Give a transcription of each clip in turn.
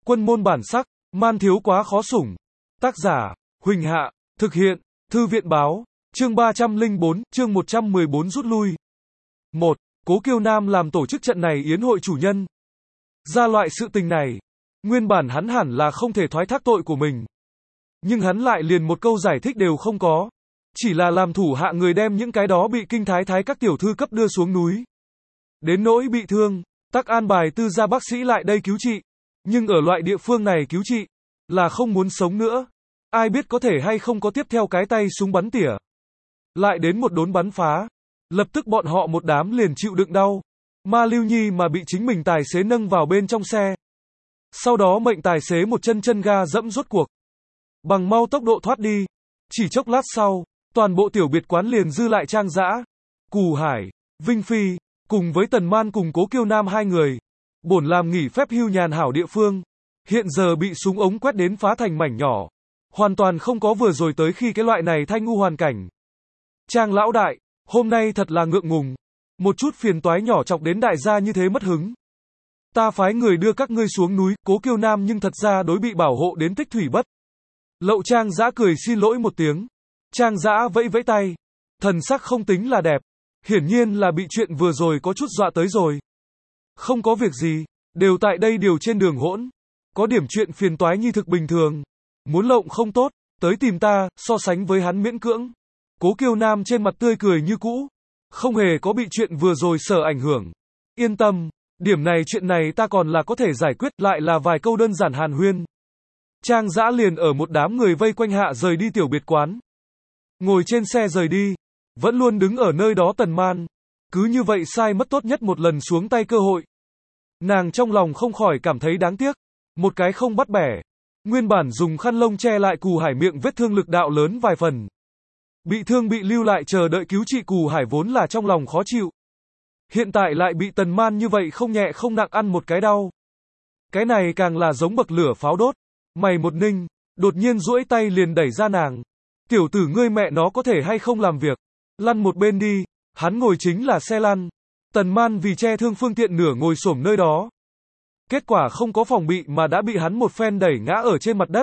Quân môn bản sắc, man thiếu quá khó sủng. Tác giả, Huỳnh Hạ, thực hiện, Thư viện báo, chương 304, chương 114 rút lui. 1. Cố Kiêu Nam làm tổ chức trận này yến hội chủ nhân. Ra loại sự tình này, nguyên bản hắn hẳn là không thể thoái thác tội của mình. Nhưng hắn lại liền một câu giải thích đều không có. Chỉ là làm thủ hạ người đem những cái đó bị kinh thái thái các tiểu thư cấp đưa xuống núi. Đến nỗi bị thương, tắc an bài tư gia bác sĩ lại đây cứu trị. Nhưng ở loại địa phương này cứu trị, là không muốn sống nữa. Ai biết có thể hay không có tiếp theo cái tay súng bắn tỉa. Lại đến một đốn bắn phá. Lập tức bọn họ một đám liền chịu đựng đau. Ma Lưu Nhi mà bị chính mình tài xế nâng vào bên trong xe. Sau đó mệnh tài xế một chân ga dẫm rốt cuộc. Bằng mau tốc độ thoát đi. Chỉ chốc lát sau, toàn bộ tiểu biệt quán liền dư lại Trang Dã, Cù Hải, Vinh Phi, cùng với Tần Man cùng Cố Kiêu Nam hai người. Bổn làm nghỉ phép hưu nhàn hảo địa phương. Hiện giờ bị súng ống quét đến phá thành mảnh nhỏ. Hoàn toàn không có vừa rồi tới khi cái loại này thanh ngu hoàn cảnh. Trang lão đại, hôm nay thật là ngượng ngùng. Một chút phiền toái nhỏ chọc đến đại gia như thế mất hứng. Ta phái người đưa các ngươi xuống núi, Cố Kiêu Nam nhưng thật ra đối bị bảo hộ đến tích thủy bất. Lậu Trang Dã cười xin lỗi một tiếng. Trang Dã vẫy vẫy tay. Thần sắc không tính là đẹp. Hiển nhiên là bị chuyện vừa rồi có chút dọa tới rồi. Không có việc gì, đều tại đây điều trên đường hỗn. Có điểm chuyện phiền toái nhi thực bình thường. Muốn lộng không tốt, tới tìm ta, so sánh với hắn miễn cưỡng. Cố Kiêu Nam trên mặt tươi cười như cũ. Không hề có bị chuyện vừa rồi sở ảnh hưởng. Yên tâm, điểm này chuyện này ta còn là có thể giải quyết, lại là vài câu đơn giản hàn huyên. Trang Dã liền ở một đám người vây quanh hạ rời đi tiểu biệt quán. Ngồi trên xe rời đi, vẫn luôn đứng ở nơi đó Tần Man. Cứ như vậy sai mất tốt nhất một lần xuống tay cơ hội. Nàng trong lòng không khỏi cảm thấy đáng tiếc. Một cái không bắt bẻ. Nguyên bản dùng khăn lông che lại Cù Hải miệng vết thương lực đạo lớn vài phần. Bị thương bị lưu lại chờ đợi cứu trị Cù Hải vốn là trong lòng khó chịu. Hiện tại lại bị Tần Man như vậy không nhẹ không nặng ăn một cái đau. Cái này càng là giống bậc lửa pháo đốt. Mày một ninh, đột nhiên duỗi tay liền đẩy ra nàng. Tiểu tử ngươi mẹ nó có thể hay không làm việc. Lăn một bên đi, hắn ngồi chính là xe lăn. Tần Man vì che thương phương tiện nửa ngồi xổm nơi đó. Kết quả không có phòng bị mà đã bị hắn một phen đẩy ngã ở trên mặt đất.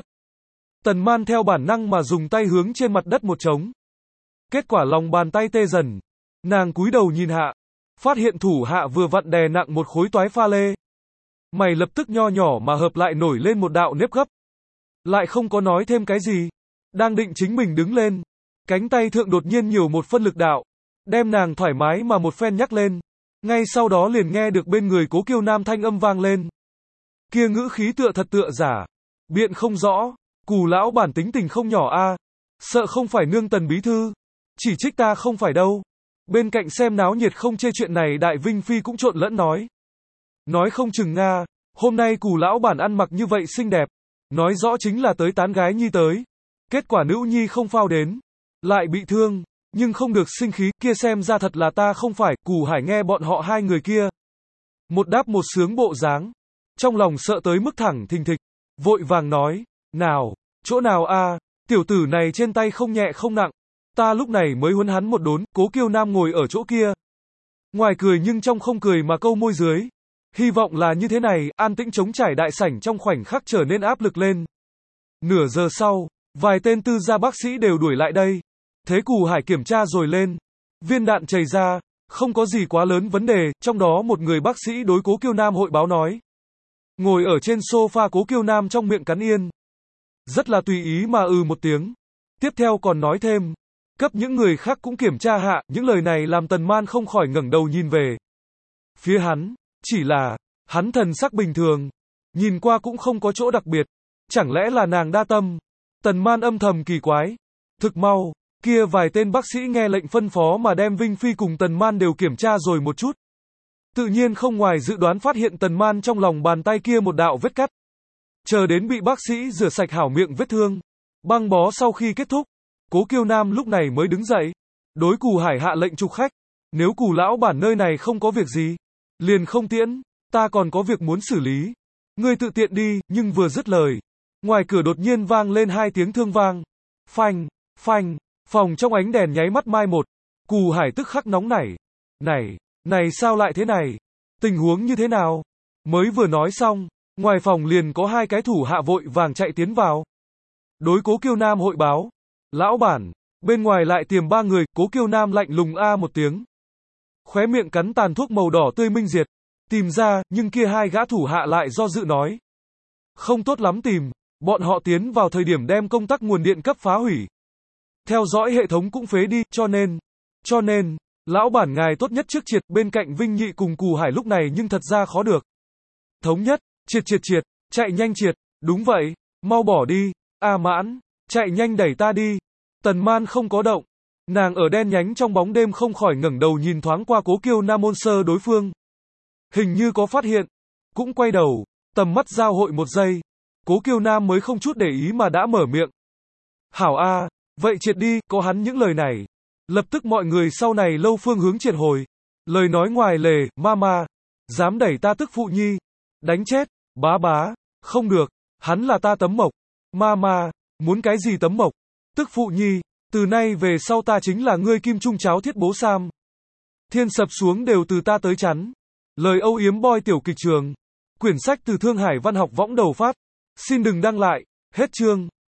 Tần Man theo bản năng mà dùng tay hướng trên mặt đất một trống. Kết quả lòng bàn tay tê dần. Nàng cúi đầu nhìn hạ. Phát hiện thủ hạ vừa vặn đè nặng một khối toái pha lê. Mày lập tức nho nhỏ mà hợp lại nổi lên một đạo nếp gấp. Lại không có nói thêm cái gì. Đang định chính mình đứng lên. Cánh tay thượng đột nhiên nhiều một phân lực đạo. Đem nàng thoải mái mà một phen nhắc lên. Ngay sau đó liền nghe được bên người Cố Kiêu Nam thanh âm vang lên. Kia ngữ khí tựa thật tựa giả. Biện không rõ. Cù lão bản tính tình không nhỏ a. Sợ không phải nương Tần bí thư. Chỉ trích ta không phải đâu. Bên cạnh xem náo nhiệt không chê chuyện này Đại Vinh Phi cũng trộn lẫn nói. Nói không chừng Nga. Hôm nay Cù lão bản ăn mặc như vậy xinh đẹp. Nói rõ chính là tới tán gái nhi tới. Kết quả nữ nhi không phao đến. Lại bị thương. Nhưng không được sinh khí, kia xem ra thật là ta không phải. Cù Hải nghe bọn họ hai người kia. Một đáp một sướng bộ dáng. Trong lòng sợ tới mức thẳng thình thịch. Vội vàng nói. Nào, chỗ nào a? Tiểu tử này trên tay không nhẹ không nặng. Ta lúc này mới huấn hắn một đốn. Cố Kiêu Nam ngồi ở chỗ kia. Ngoài cười nhưng trong không cười mà câu môi dưới. Hy vọng là như thế này, an tĩnh trống trải đại sảnh trong khoảnh khắc trở nên áp lực lên. Nửa giờ sau, vài tên tư gia bác sĩ đều đuổi lại đây. Thế Cù Hải kiểm tra rồi lên. Viên đạn chảy ra, không có gì quá lớn vấn đề, trong đó một người bác sĩ đối Cố Kiêu Nam hội báo nói. Ngồi ở trên sofa Cố Kiêu Nam trong miệng cắn yên. Rất là tùy ý mà một tiếng. Tiếp theo còn nói thêm. Cấp những người khác cũng kiểm tra hạ, những lời này làm Tần Man không khỏi ngẩng đầu nhìn về phía hắn. Chỉ là, hắn thần sắc bình thường. Nhìn qua cũng không có chỗ đặc biệt. Chẳng lẽ là nàng đa tâm? Tần Man âm thầm kỳ quái. Thực mau, kia vài tên bác sĩ nghe lệnh phân phó mà đem Vinh Phi cùng Tần Man đều kiểm tra rồi một chút. Tự nhiên không ngoài dự đoán phát hiện Tần Man trong lòng bàn tay kia một đạo vết cắt. Chờ đến bị bác sĩ rửa sạch hảo miệng vết thương. Băng bó sau khi kết thúc. Cố Kiêu Nam lúc này mới đứng dậy. Đối Cù Hải hạ lệnh trục khách. Nếu Cù lão bản nơi này không có việc gì. Liền không tiễn, ta còn có việc muốn xử lý. Ngươi tự tiện đi, nhưng vừa dứt lời. Ngoài cửa đột nhiên vang lên hai tiếng thương vang. Phanh, phanh, phòng trong ánh đèn nháy mắt mai một. Cù Hải tức khắc nóng nảy. Này sao lại thế này? Tình huống như thế nào? Mới vừa nói xong, Ngoài phòng liền có hai cái thủ hạ vội vàng chạy tiến vào. Đối Cố Kiêu Nam hội báo. Lão bản, bên ngoài lại tiềm ba người, Cố Kiêu Nam lạnh lùng a một tiếng. Khóe miệng cắn tàn thuốc màu đỏ tươi minh diệt. Tìm ra, nhưng kia hai gã thủ hạ lại do dự nói. Không tốt lắm tìm, bọn họ tiến vào thời điểm đem công tắc nguồn điện cấp phá hủy. Theo dõi hệ thống cũng phế đi, cho nên, lão bản ngài tốt nhất trước triệt, bên cạnh Vinh Nhị cùng Cù Hải lúc này nhưng thật ra khó được. Thống nhất, triệt, chạy nhanh triệt, đúng vậy, mau bỏ đi, A Mãn, chạy nhanh đẩy ta đi. Tần Man không có động, nàng ở đen nhánh trong bóng đêm không khỏi ngẩng đầu nhìn thoáng qua Cố Kiêu Nam môn sơ đối phương. Hình như có phát hiện, cũng quay đầu, tầm mắt giao hội một giây, Cố Kiêu Nam mới không chút để ý mà đã mở miệng. Hảo a, vậy triệt đi, có hắn những lời này. Lập tức mọi người sau này lâu phương hướng triệt hồi. Lời nói ngoài lề, mama, dám đẩy ta tức phụ nhi. Đánh chết, bá, không được, hắn là ta tấm mộc. Mama, muốn cái gì tấm mộc? Tức phụ nhi, từ nay về sau ta chính là ngươi kim trung cháo thiết bố Sam. Thiên sập xuống đều từ ta tới chắn. Lời âu yếm boy tiểu kịch trường. Quyển sách từ Thương Hải Văn học võng đầu phát. Xin đừng đăng lại, hết chương.